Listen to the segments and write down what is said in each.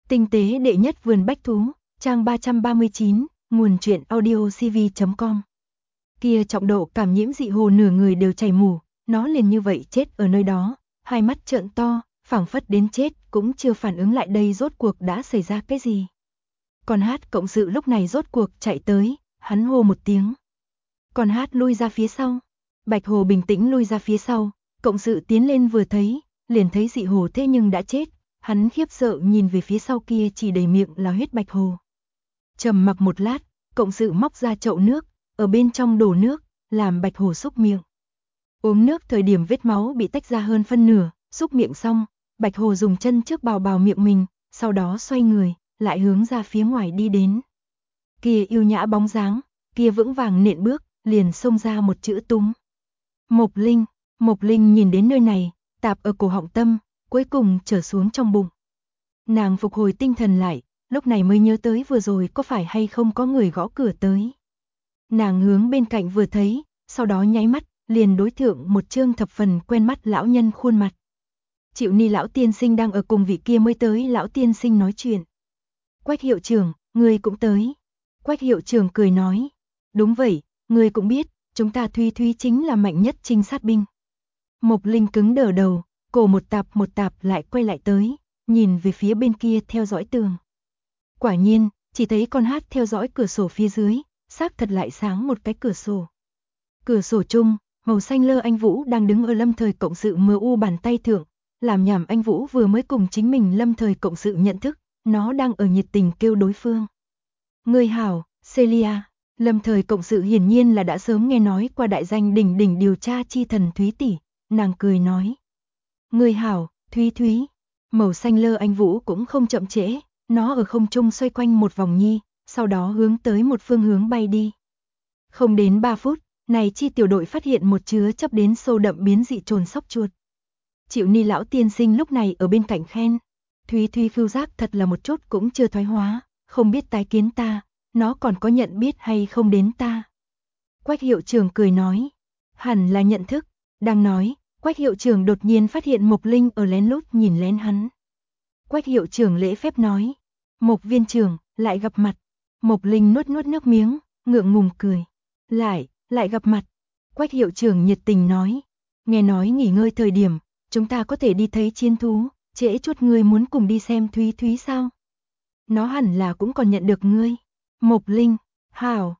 Tinh tế đệ nhất vườn bách thú, trang 339, nguồn truyện audiocv.com. Kia trọng độ cảm nhiễm dị hồ nửa người đều chảy mù, nó liền như vậy chết ở nơi đó, hai mắt trợn to, phảng phất đến chết cũng chưa phản ứng lại đây rốt cuộc đã xảy ra cái gì. Còn Hát cộng sự lúc này rốt cuộc chạy tới, hắn hô một tiếng. Còn Hát lui ra phía sau. Bạch hồ bình tĩnh lui ra phía sau, cộng sự tiến lên vừa thấy, liền thấy dị hồ thế nhưng đã chết, hắn khiếp sợ nhìn về phía sau kia chỉ đầy miệng là huyết bạch hồ. Trầm mặc một lát, cộng sự móc ra chậu nước, ở bên trong đổ nước, làm bạch hồ xúc miệng. Uống nước thời điểm vết máu bị tách ra hơn phân nửa, xúc miệng xong, bạch hồ dùng chân trước bào miệng mình, sau đó xoay người, lại hướng ra phía ngoài đi đến. Kia yêu nhã bóng dáng, kia vững vàng nện bước, liền xông ra một chữ túm. Mộc Linh nhìn đến nơi này, tạp ở cổ họng tâm, cuối cùng trở xuống trong bụng. Nàng phục hồi tinh thần lại, lúc này mới nhớ tới vừa rồi có phải hay không có người gõ cửa tới. Nàng hướng bên cạnh vừa thấy, sau đó nháy mắt, liền đối thượng một trương thập phần quen mắt lão nhân khuôn mặt. Triệu Ni lão tiên sinh đang ở cùng vị kia mới tới lão tiên sinh nói chuyện. Quách hiệu trưởng, ngươi cũng tới. Quách hiệu trưởng cười nói, đúng vậy, ngươi cũng biết, chúng ta Thúy chính là mạnh nhất trinh sát binh. Mộc Linh cứng đờ đầu, cổ một tạp lại quay lại tới, nhìn về phía bên kia theo dõi tường. Quả nhiên, chỉ thấy con Hát theo dõi cửa sổ phía dưới, xác thật lại sáng một cái cửa sổ. Cửa sổ chung, màu xanh lơ anh Vũ đang đứng ở lâm thời cộng sự mờ u bàn tay thượng, làm nhảm anh Vũ vừa mới cùng chính mình lâm thời cộng sự nhận thức, nó đang ở nhiệt tình kêu đối phương. Ngươi hảo, Celia. Lâm thời cộng sự hiển nhiên là đã sớm nghe nói qua đại danh đỉnh điều tra chi thần Thúy tỷ, nàng cười nói. Ngươi hảo, Thúy. Màu xanh lơ anh Vũ cũng không chậm trễ, nó ở không trung xoay quanh một vòng nhi, sau đó hướng tới một phương hướng bay đi. Không đến 3 phút, này chi tiểu đội phát hiện một chứa chấp đến sâu đậm biến dị trồn sóc chuột. Triệu Ni lão tiên sinh lúc này ở bên cạnh khen. Thúy khứu giác thật là một chút cũng chưa thoái hóa, không biết tái kiến ta, nó còn có nhận biết hay không đến ta. Quách hiệu trưởng cười nói, hẳn là nhận thức, đang nói, Quách hiệu trưởng đột nhiên phát hiện Mộc Linh ở lén lút nhìn lén hắn. Quách hiệu trưởng lễ phép nói, Mộc viên trưởng, lại gặp mặt. Mộc Linh nuốt nước miếng, ngượng ngùng cười. Lại gặp mặt. Quách hiệu trưởng nhiệt tình nói, nghe nói nghỉ ngơi thời điểm, chúng ta có thể đi thấy chiến thú, trễ chút ngươi muốn cùng đi xem Thúy sao? Nó hẳn là cũng còn nhận được ngươi. Mộc Linh, hảo.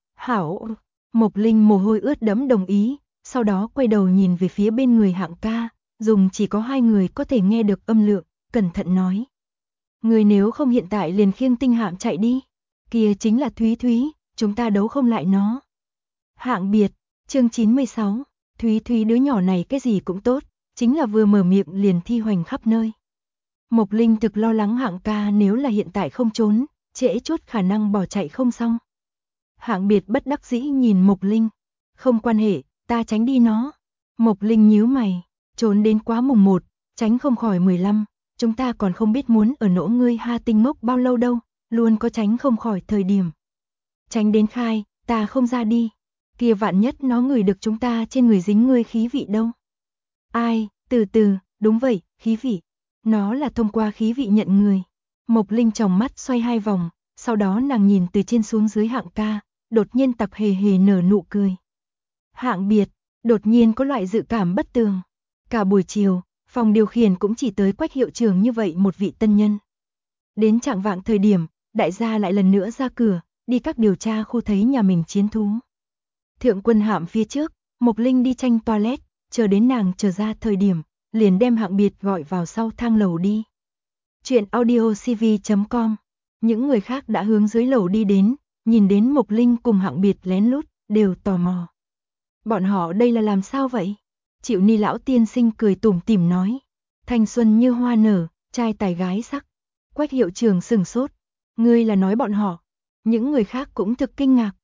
Mộc Linh mồ hôi ướt đẫm đồng ý, sau đó quay đầu nhìn về phía bên người Hạng ca, dùng chỉ có 2 người có thể nghe được âm lượng, cẩn thận nói. Người nếu không hiện tại liền khiêng tinh hạm chạy đi, kia chính là Thúy, chúng ta đấu không lại nó. Hạng biệt, chương 96, Thúy đứa nhỏ này cái gì cũng tốt, chính là vừa mở miệng liền thi hoành khắp nơi. Mộc Linh thực lo lắng Hạng ca nếu là hiện tại không trốn, trễ chút khả năng bỏ chạy không xong. Hạng biệt bất đắc dĩ nhìn Mộc Linh, không quan hệ, ta tránh đi nó. Mộc Linh nhíu mày, trốn đến quá mùng 1, tránh không khỏi 15, chúng ta còn không biết muốn ở nỗ ngươi Ha Tinh Mốc bao lâu đâu, luôn có tránh không khỏi thời điểm. Tránh đến khai, ta không ra đi, kia vạn nhất nó ngửi được chúng ta trên người dính ngươi khí vị đâu. Ai, từ từ, đúng vậy, khí vị. Nó là thông qua khí vị nhận người. Mộc Linh tròng mắt xoay 2 vòng, sau đó nàng nhìn từ trên xuống dưới Hạng ca, đột nhiên tặc hề nở nụ cười. Hạng biệt, đột nhiên có loại dự cảm bất tường. Cả buổi chiều, phòng điều khiển cũng chỉ tới Quách hiệu trưởng như vậy một vị tân nhân. Đến chạng vạng thời điểm, đại gia lại lần nữa ra cửa, đi các điều tra khu thấy nhà mình chiến thú. Thượng quân hạm phía trước, Mộc Linh đi tranh toilet, chờ đến nàng trở ra thời điểm, liền đem Hạng biệt gọi vào sau thang lầu đi. Chuyện audiocv.com. Những người khác đã hướng dưới lầu đi đến, nhìn đến Mộc Linh cùng Hạng biệt lén lút, đều tò mò. Bọn họ đây là làm sao vậy? Triệu Ni lão tiên sinh cười tủm tỉm nói. Thanh xuân như hoa nở, trai tài gái sắc. Quách hiệu trưởng sừng sốt. Ngươi là nói bọn họ. Những người khác cũng thực kinh ngạc.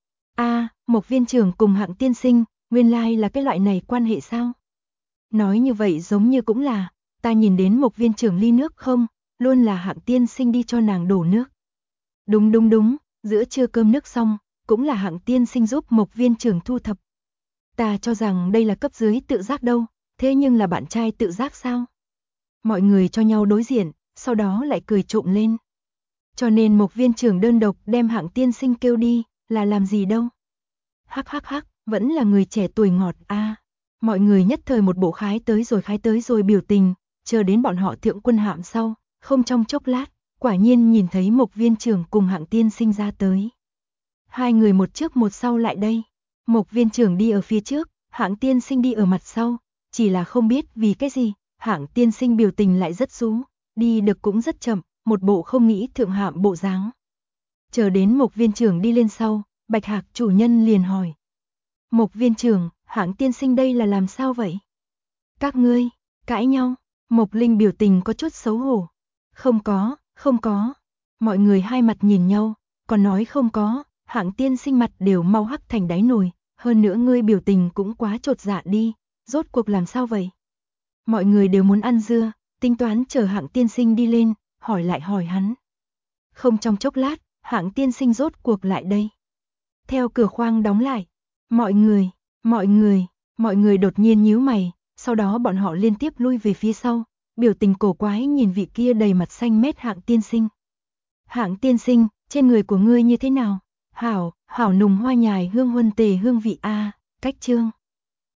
Mộc viên trưởng cùng Hạng tiên sinh, nguyên lai là cái loại này quan hệ sao? Nói như vậy giống như cũng là, ta nhìn đến Mộc viên trưởng ly nước không, luôn là Hạng tiên sinh đi cho nàng đổ nước. Đúng, giữa trưa cơm nước xong, cũng là Hạng tiên sinh giúp Mộc viên trưởng thu thập. Ta cho rằng đây là cấp dưới tự giác đâu, thế nhưng là bạn trai tự giác sao? Mọi người cho nhau đối diện, sau đó lại cười trộm lên. Cho nên Mộc viên trưởng đơn độc đem Hạng tiên sinh kêu đi, là làm gì đâu. Hắc hắc hắc, vẫn là người trẻ tuổi ngọt a. Mọi người nhất thời một bộ khái tới rồi biểu tình, chờ đến bọn họ thượng quân hạm sau, không trong chốc lát, quả nhiên nhìn thấy Mộc viên trưởng cùng Hạng tiên sinh ra tới. Hai người một trước một sau lại đây, Mộc viên trưởng đi ở phía trước, Hạng tiên sinh đi ở mặt sau, chỉ là không biết vì cái gì, Hạng tiên sinh biểu tình lại rất rũ, đi được cũng rất chậm, một bộ không nghĩ thượng hạm bộ dáng. Chờ đến Mộc viên trưởng đi lên sau, Bạch Hạc chủ nhân liền hỏi. Mộc viên trưởng, Hạng tiên sinh đây là làm sao vậy? Các ngươi, cãi nhau, Mộc Linh biểu tình có chút xấu hổ. Không có. Mọi người hai mặt nhìn nhau, còn nói không có, Hạng tiên sinh mặt đều mau hắc thành đáy nồi, hơn nữa ngươi biểu tình cũng quá chột dạ đi, rốt cuộc làm sao vậy? Mọi người đều muốn ăn dưa, tính toán chờ Hạng tiên sinh đi lên, hỏi lại hỏi hắn. Không trong chốc lát, Hạng tiên sinh rốt cuộc lại đây. Theo cửa khoang đóng lại, mọi người đột nhiên nhíu mày, sau đó bọn họ liên tiếp lui về phía sau, biểu tình cổ quái nhìn vị kia đầy mặt xanh mét Hạng tiên sinh. Hạng tiên sinh, trên người của ngươi như thế nào? Hảo nùng hoa nhài hương huân tề hương vị a, cách chương.